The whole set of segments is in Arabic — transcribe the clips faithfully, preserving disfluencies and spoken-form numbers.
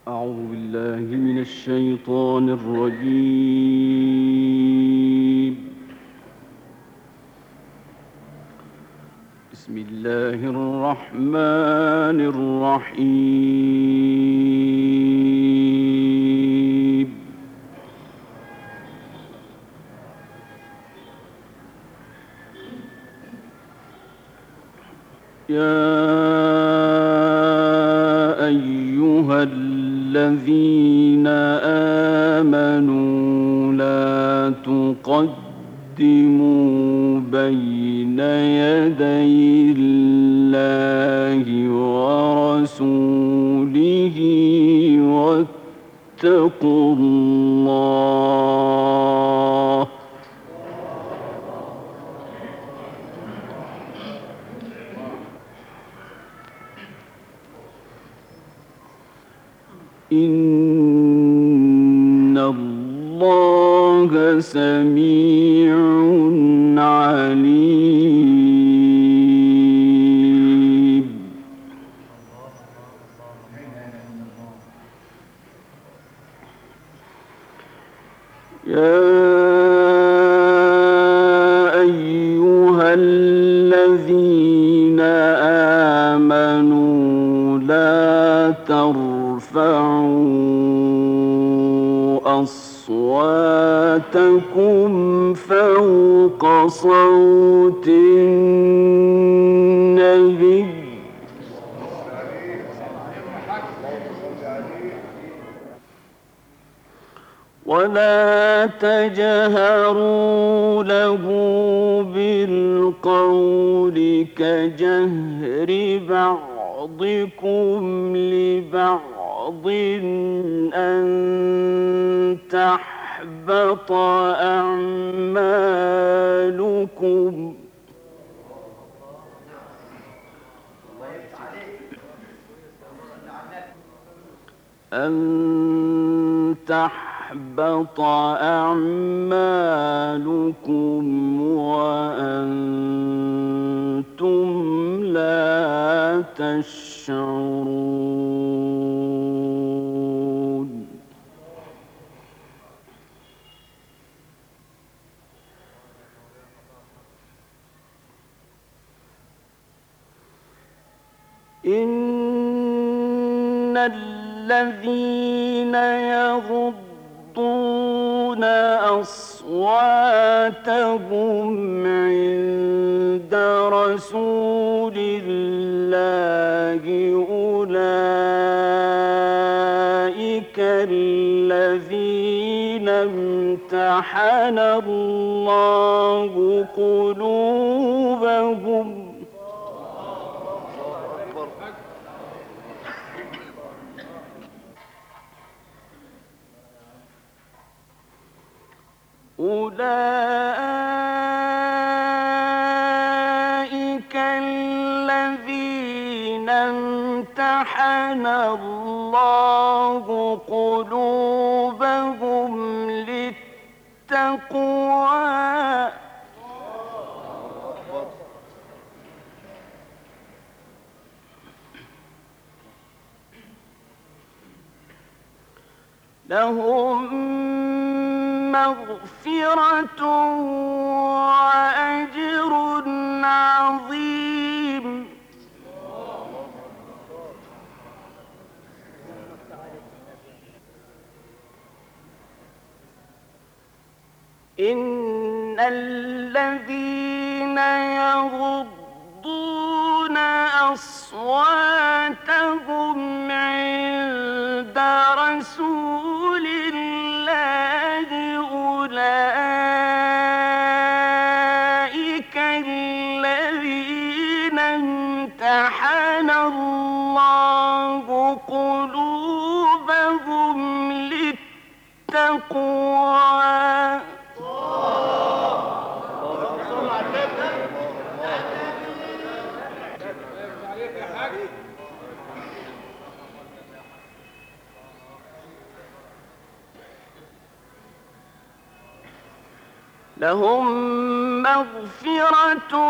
أعوذ بالله من الشيطان الرجيم. بسم الله الرحمن الرحيم. يا أيها الذين آمنوا لا تقدموا بين يدي الله ورسوله واتقوا الله. إن الله سميع عليم. يا أيها الذين آمنوا لا ترفعوا أصواتكم فوق صوت النبي ولا تجهروا له بالقول كجهر بعضكم لبعض أن تحبط أعمالكم أن تحبط أعمالكم وأنتم لا تشعرون. إن الذين يغضون أصواتهم عند رسول الله أولئك الذين امتحن الله قلوبهم أولئك الذين امتحن الله قلوبهم للتقوى لهم مغفرة وأجر عظيم. إن الذين يغضون أصواتهم عند رسول الله أولئك الذين امتحن الله قلوبهم للتقوى لهم مغفرة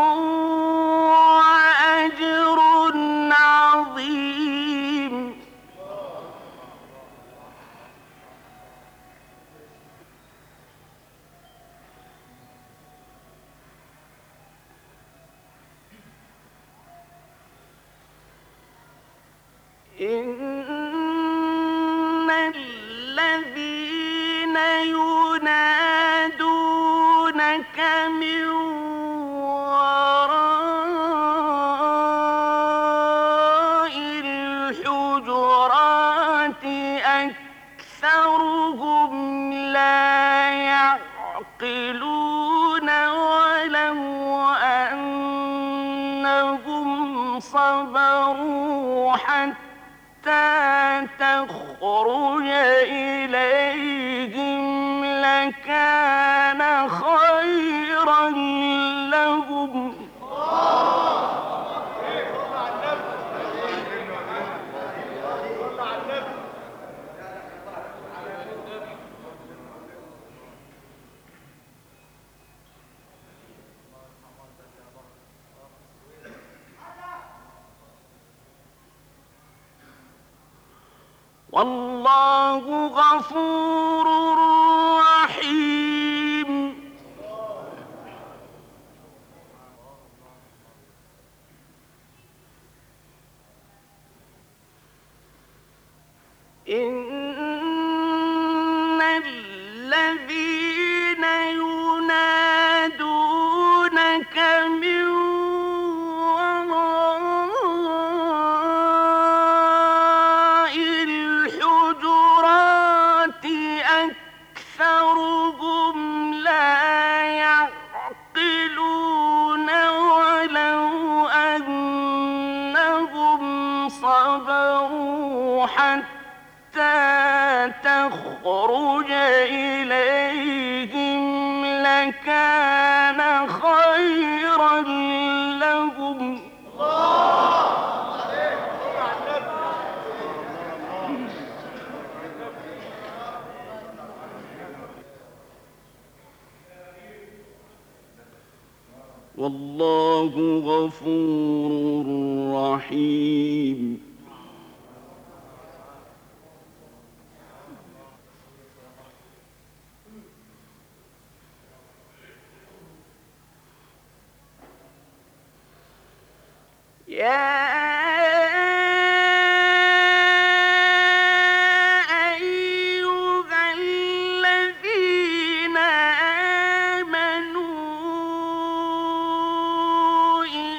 وأجر عظيم. إن الذين ينادونك من وراء الحجرات أكثرهم لا يعقلون ولو أنهم صبروا حتى تخرج إليهم لكان خيرا لهم. والله غفور رحيم. إن الذين ينادونك من وراء الحجرات أكثرهم لا يعقلون ولو أنهم صبروا حتى تخرج إليهم لكان خيرا لهم. والله غفور رحيم. يا أيها الذين آمنوا إن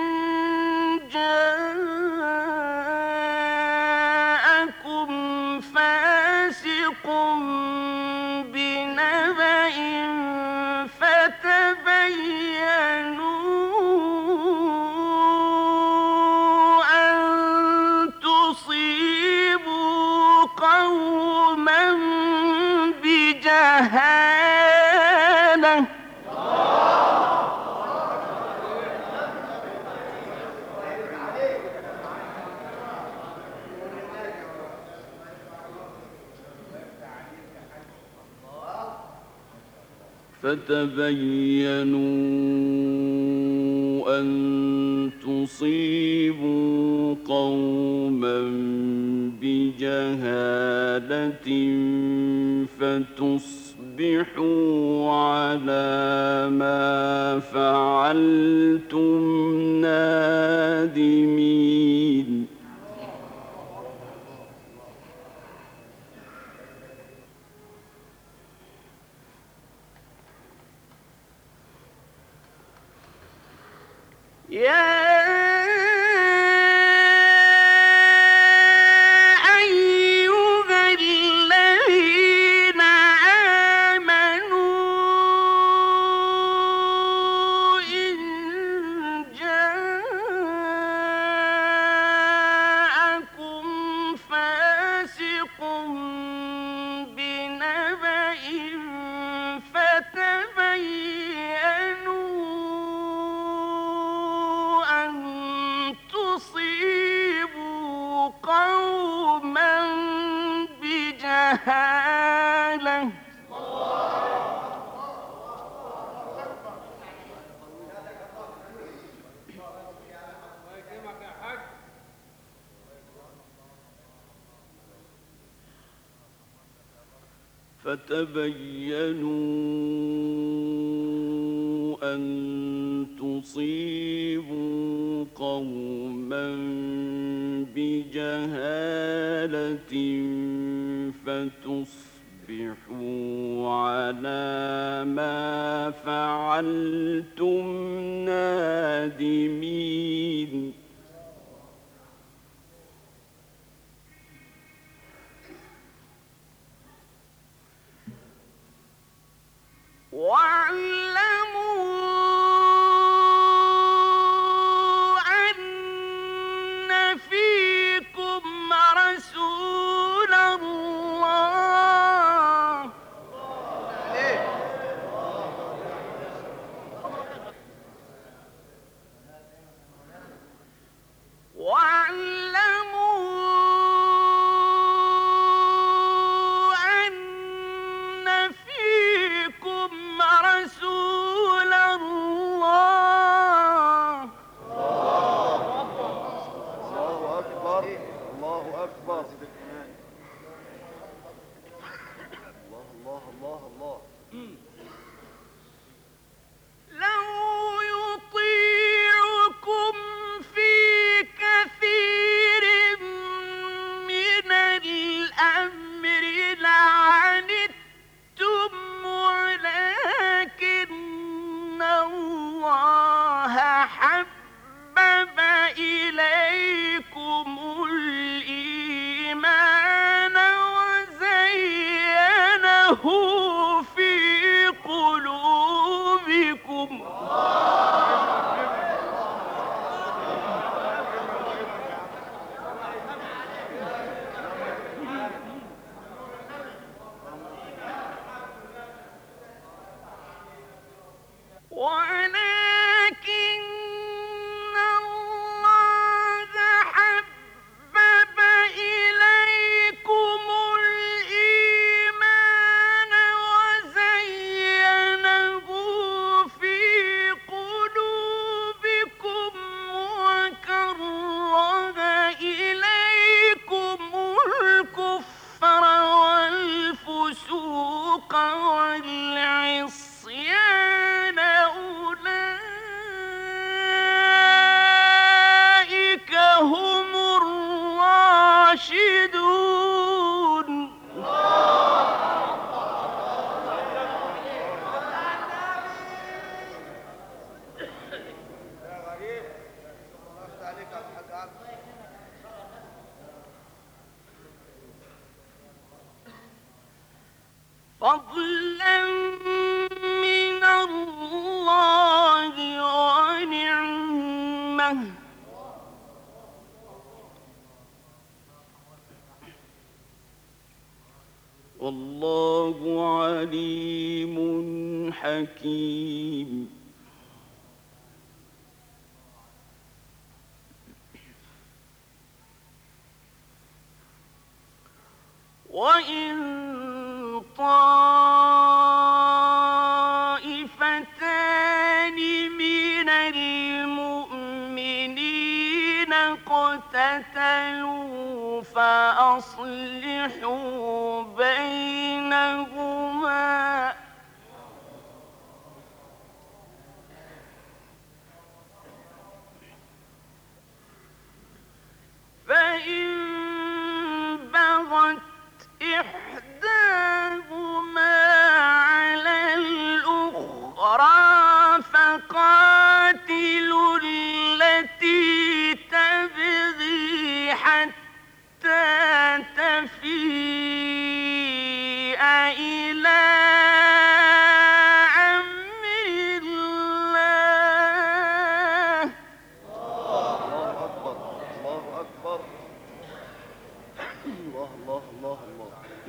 جاءكم فاسق بنبأ فتبينوا قوما بجهالة فتبينوا أن تصيبوا قوما بجهالة فتصبحوا على ما فعلتم نادمين. يا جهالة فتبينوا أن تصيبوا قوما بجهالة بجهالة فتصبحوا على ما فعلتم نادمين واعلموا أن فيكم رسول الله واعلموا أن فيكم رسول الله الله أكبر الله أكبر الله الله الله الله لو يطيعكم في كثير من الأمر لعنتم ولكن الله حبب إليكم الإيمان وزينه في قلوبكم ولكن الله حبب إليكم الإيمان وزينه في قلوبكم وكره إليكم الكفر والفسوق والعصيان أولئك هم الراشدون يا غريب وقفت عليك يا حاج عبد فضلا من الله ونعمه والله عليم حكيم وإن طائفتان من المؤمنين اقتتلوا فأصلحوا بينهما فإن بغت إحداهما على الأخرى فقاتلوا التي تبغي حتى تفيء إلى أمر الله الله أكبر الله أكبر الله الله الله الله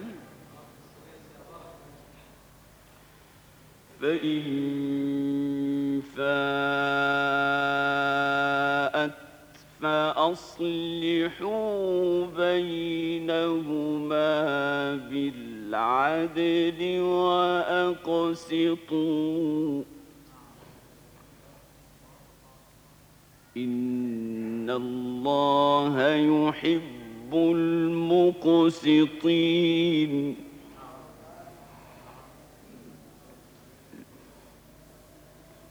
فإن فاءت فأصلحوا بينهما بالعدل وأقسطوا إن الله يحب المقسطين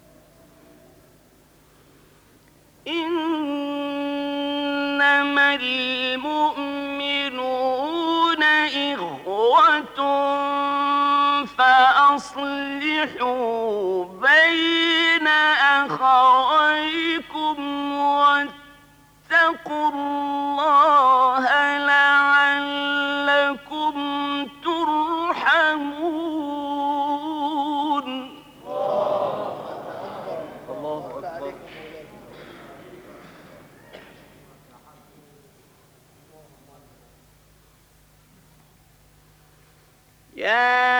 إنما المؤمنون إخوة فأصلحوا بين أخويكم واتقوا الله لعلكم ترحمون. الله أكبر. يا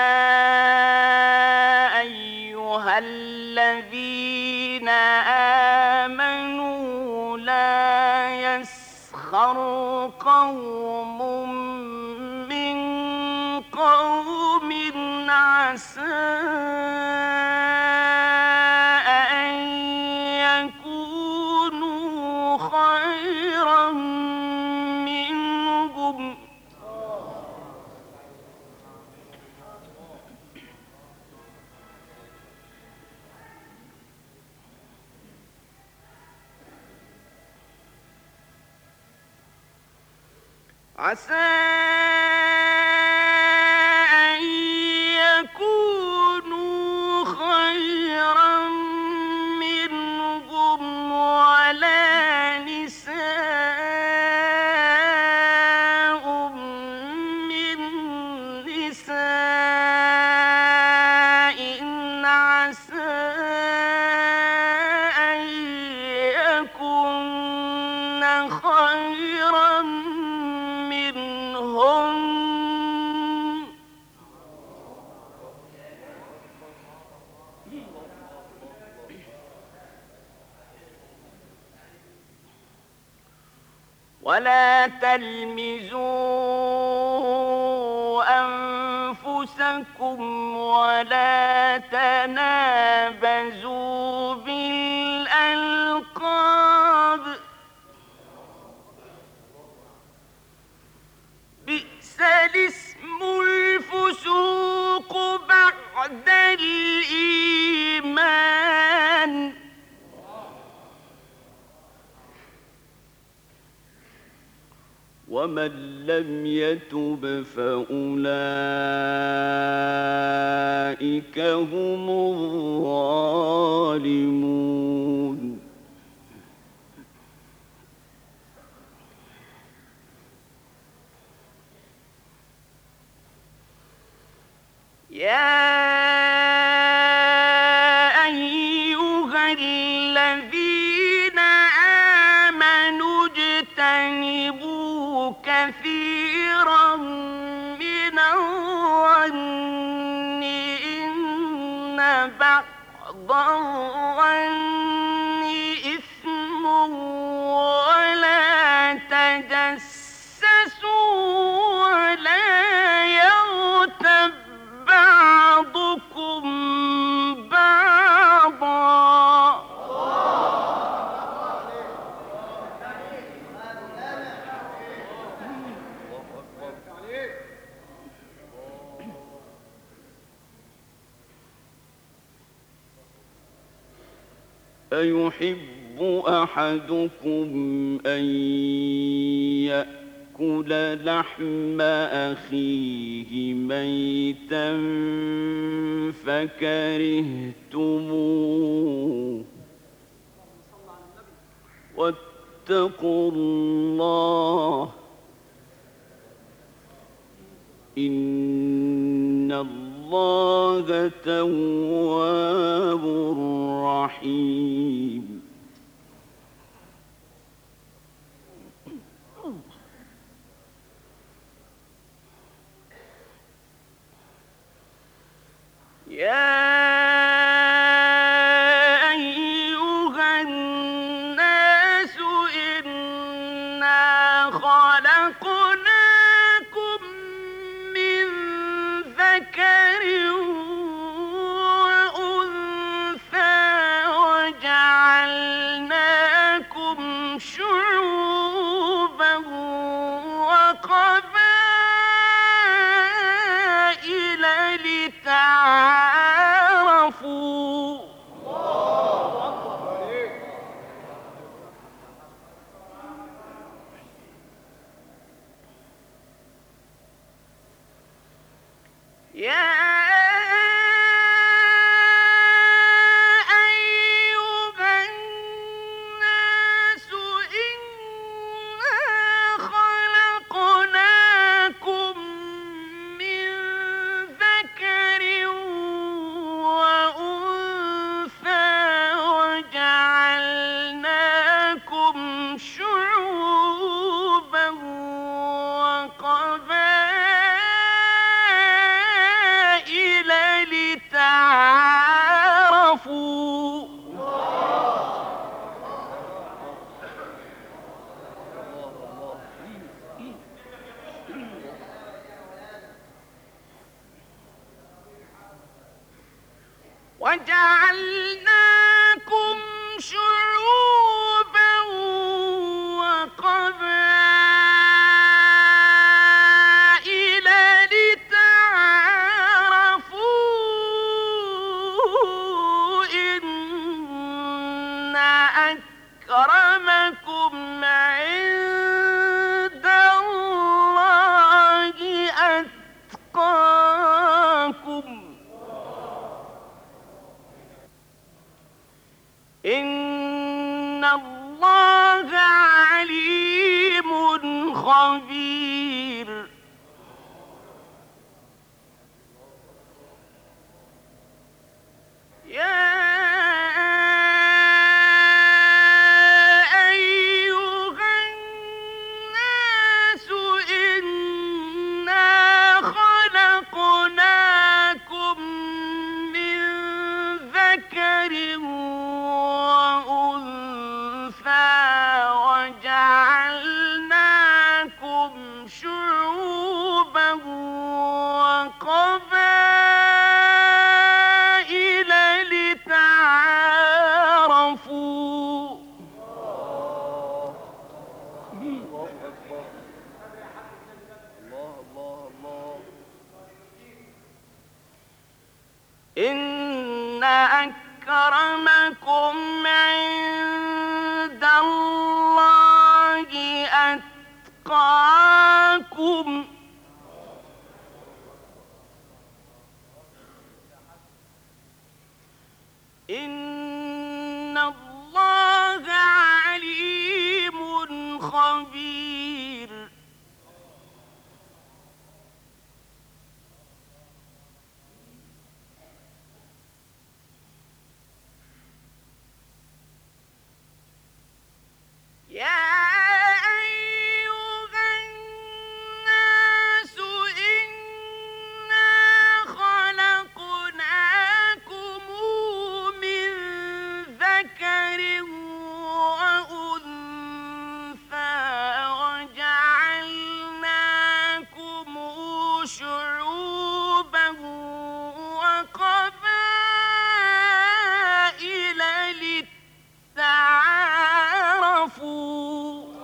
أيها الذين آمنوا لا يسخر قوم من قوم عسى أن يكونوا خيرا منهم عسى أن يكونوا خيرا منهم ولا نساء من نساء عسى أن يكن خيرا منهن ولا تلمزوا أنفسكم ولا تنابزوا بالألقاب بئس الاسم الفسوق بعد الإيمان ومن لم يتب فأولئك هم الظالمون. يا أيها الذين آمنوا اجتنبوا كثيرا من الظن إن بعض الظن إثم ولا تجسسوا ولا يغتب بعضكم بعضا أيحب أحدكم أن يأكل لحم أخيه ميتا فكرهتموه واتقوا الله إن الله تواب رحيم. يا أيها الناس إنا خلقناكم من ذكر وأنثى وجعلناكم شعوبا وقبائل لتعارفوا يا أيها الناس إنا خلقناكم من ذكر وأنثى وجعلناكم شعوبا وقبائل لتعارفوا وجعلناكم شعوبا وقبائل لتعارفوا إن أكرمكم عند الله أتقاكم إن الله عليم خبير. يا أيها الناس إنا خلقناكم من ذكر وأنثى وجعلناكم شعوبا وقبائل لتعارفوا الله أكبر. الله الله الله. إن أكرمكم عند الله أتقاكم إن الله عليم خبير. يا أيها الناس إنا خلقناكم من ذكر وأنثى وجعلناكم شعوبا وقبائل لتعارفوا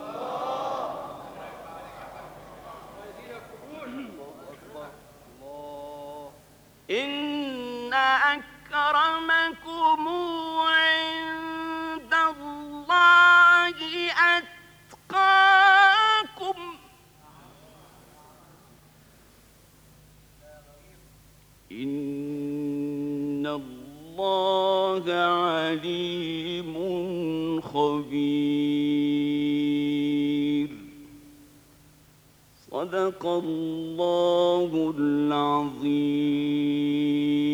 إن أكرمكم عند الله أتقاكم إن الله عليم خبير. صدق الله العظيم.